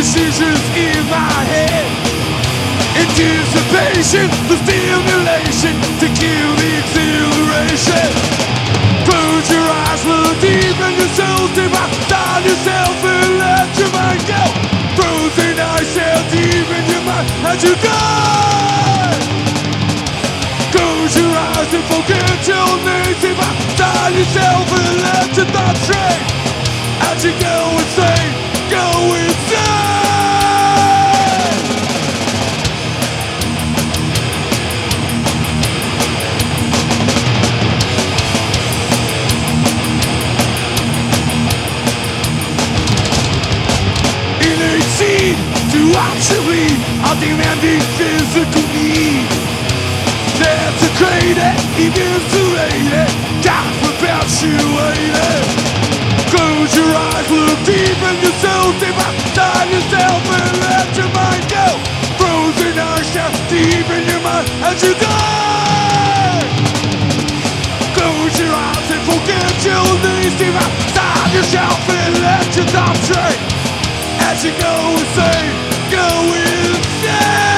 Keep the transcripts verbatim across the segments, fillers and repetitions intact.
decisions in my head. Anticipation, the stimulation to kill the exhilaration. Close your eyes, look deep in your soul, step outside yourself and let your mind go. Frozen ice held deep in your mind as you go. Close your eyes and forget your name, step outside yourself and let your thoughts stray. As you go insane, go insane. To actually a demanding physical need. Desecrated, eviscerated, God perpetuated. Close your eyes, look deep in your soul, step outside yourself and let your mind go. Frozen ice down deep in your mind as you die. Close your eyes and forget your name, step outside yourself and let your thoughts stray. As you go insane, go insane.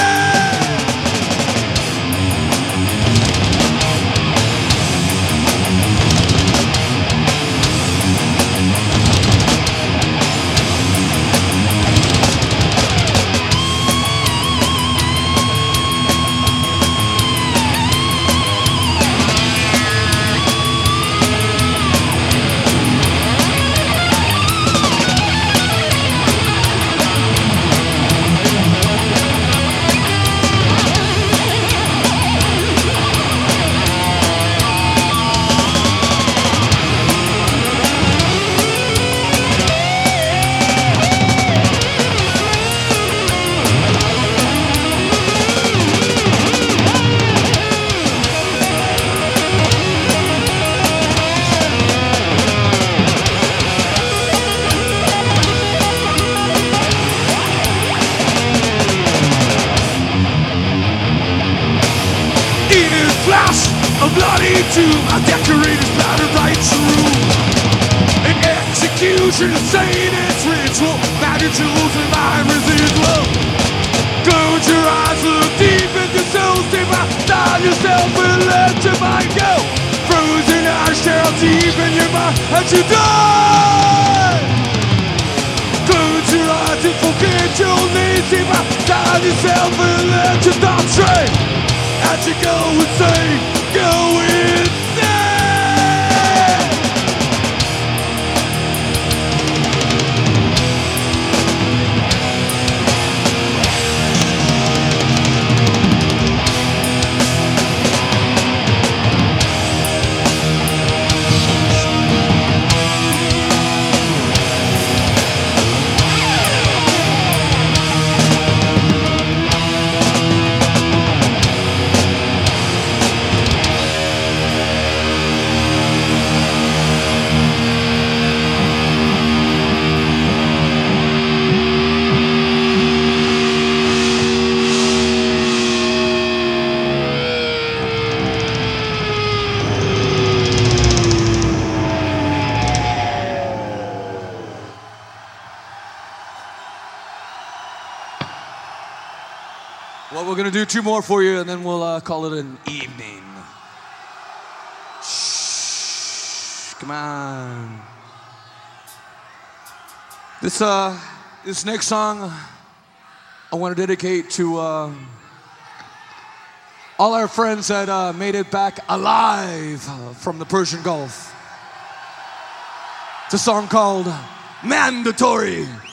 A bloody tomb, a decorated splattered right through. An execution, insane its ritual. Magic jewels and mind residual. Close your eyes, look deep in your soul, step outside yourself and let your mind go. Frozen ice down deep in your mind as you die. Close your eyes and forget your name, step outside yourself and let your thoughts stray. As you go insane, go insane. Well, we're gonna do two more for you, and then we'll uh, call it an evening. Shh, come on. This uh, this next song, I want to dedicate to uh, all our friends that uh, made it back alive from the Persian Gulf. It's a song called "Mandatory."